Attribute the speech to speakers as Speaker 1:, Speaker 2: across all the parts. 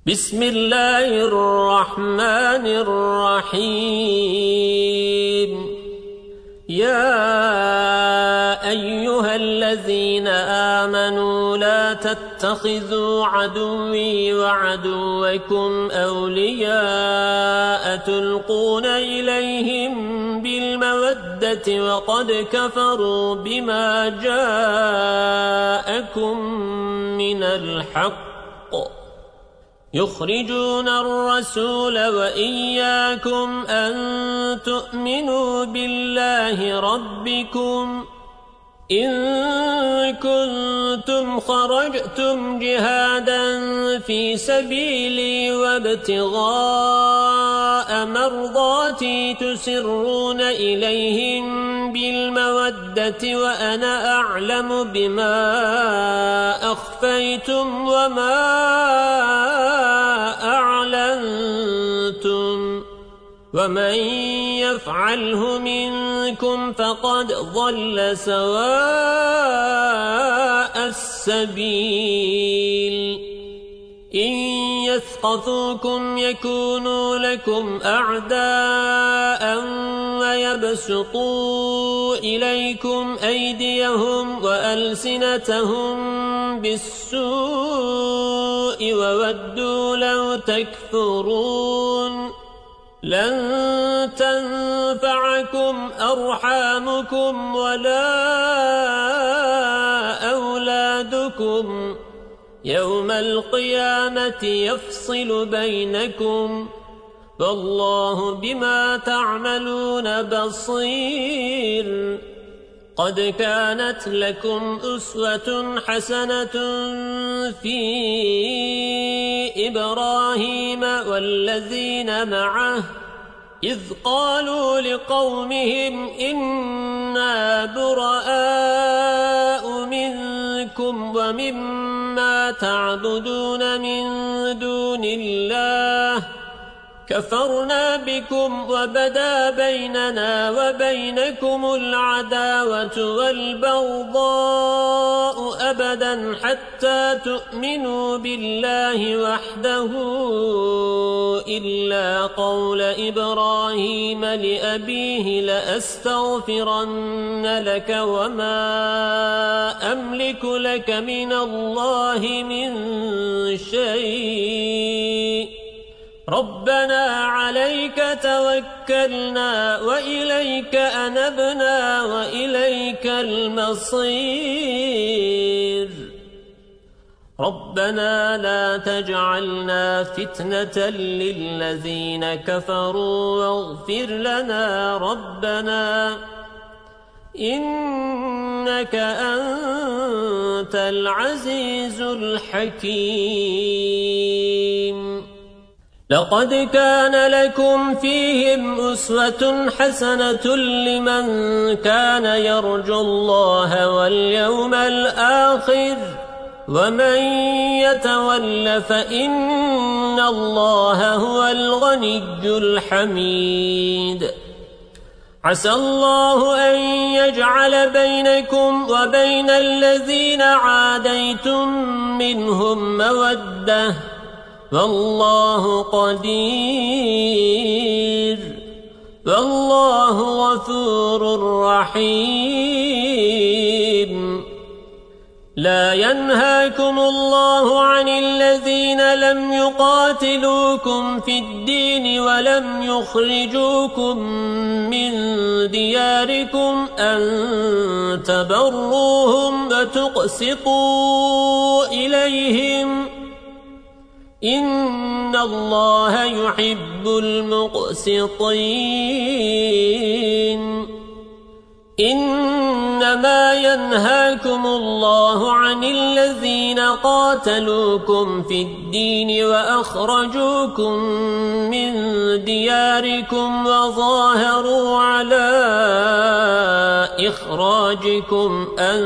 Speaker 1: بسم الله الرحمن الرحيم يا أيها الذين آمنوا لا تتخذوا عدوي وعدوكم أولياء تلقون إليهم بالمودة وقد كفروا بما جاءكم من الحق يخرجون الرسول وإياكم أن تؤمنوا بالله ربكم إن كنتم خرجتم جهادا في سبيلي وابتغاء مرضاتي تسرون إليهم بالمودة وأنا أعلم بما أخفيتم وما أعلنتم ومن يفعله منكم فقد ضل سواء السبيل إن يثقفوكم يكونوا لكم أعداء ويبسطوا إليكم أيديهم وألسنتهم بالسوء وودوا لو تكفرون لن تنفعكم أرحامكم ولا أولادكم يوم القيامة يفصل بينكم والله بما تعملون بصير قد كانت لكم أسوة حسنة في إبراهيم والذين معه إذ قالوا لقومهم إنا براء منكم ومما تعبدون من دون الله كفرنا بكم وبدا بيننا وبينكم العداوة والبغضاء أبدا حتى تؤمنوا بالله وحده إلا قول إبراهيم لأبيه لأستغفرن لك وما أملك لك من الله من شيء ربنا عليك توكلنا وإليك أنبنا وإليك المصير ربنا لا تجعلنا فتنة للذين كفروا واغفر لنا ربنا إنك أنت العزيز الحكيم لقد كان لكم فيهم أسوة حسنة لمن كان يرجو الله واليوم الآخر ومن يتول فإن الله هو الغني الحميد عسى الله أن يجعل بينكم وبين الذين عاديتم منهم مودة والله قدير والله غفور رحيم لا ينهاكم الله عن الذين لم يقاتلوكم في الدين ولم يخرجوكم من دياركم أن تبروهم وتقسطوا إليهم إن الله يحب المقسطين إنما ينهاكم الله عن الذين قاتلوكم في الدين وأخرجوكم من دياركم وظاهروا على إخراجكم أن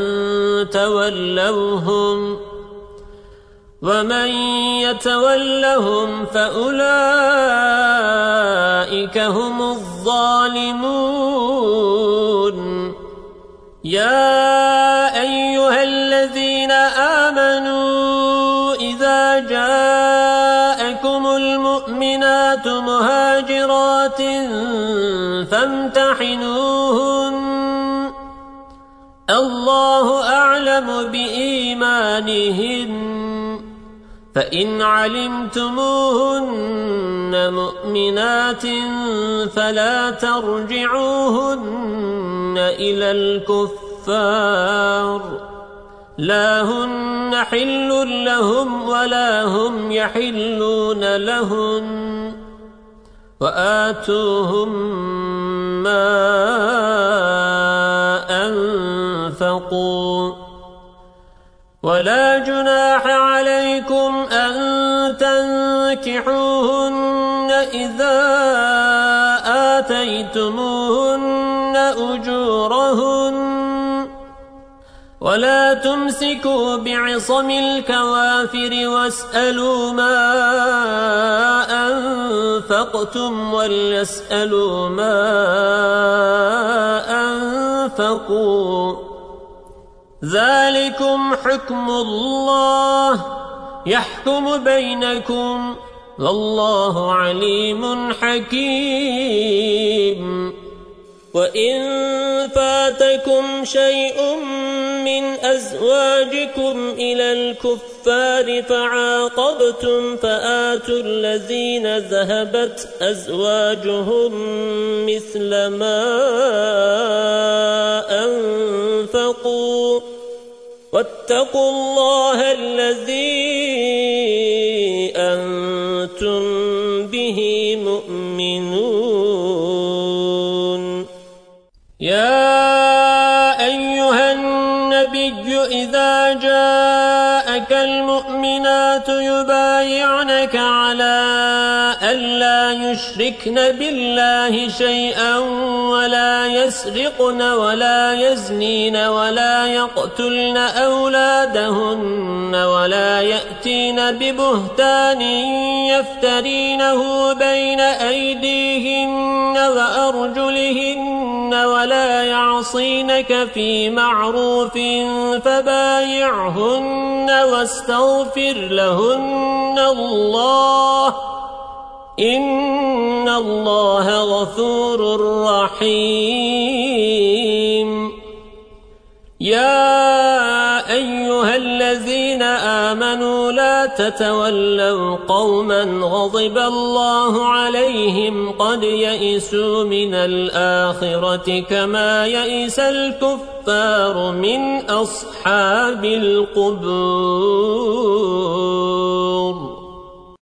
Speaker 1: تولوهم ومن يتولهم فأولئك هم الظالمون يا أيها الذين آمنوا إذا جاءكم جاءكم المؤمنات مهاجرات فامتحنوهن الله أعلم بإيمانهن فإن علمتموهن مؤمنات فلا ترجعوهن إلى الكفار لا هن حل لهم ولا هم يحلون لهن وآتوهم ما أنفقوا ولا جناح عليكم أن تنكحوهن إذا آتيتموهن أجورهن ولا تمسكوا بعصم الكوافر واسألوا ما أنفقتم وليسألوا ما أنفقوا ذلكم حكم الله يحكم بينكم والله عليم حكيم وإن فاتكم شيء من أزواجكم إلى الكفار فعاقبتم فآتوا الذين ذهبت أزواجهم مثل ما أنفقوا واتقوا الله الذي أنتم به مؤمنون يا أيها النبي إذا جاءك المؤمنات يبايعنك على ألا يشركن بالله شيئا ولا يسرقن ولا يزنين ولا يقتلن أولادهن ولا يأتين ببهتان يفترينه بين أيديهن وأرجلهن ولا يعصينك في معروف فبايعهن واستغفر لهن الله إن الله غفور رحيم يا أيها الذين آمنوا لا تتولوا قوما غضب الله عليهم قد يئسوا من الآخرة كما يئس الكفار من أصحاب القبور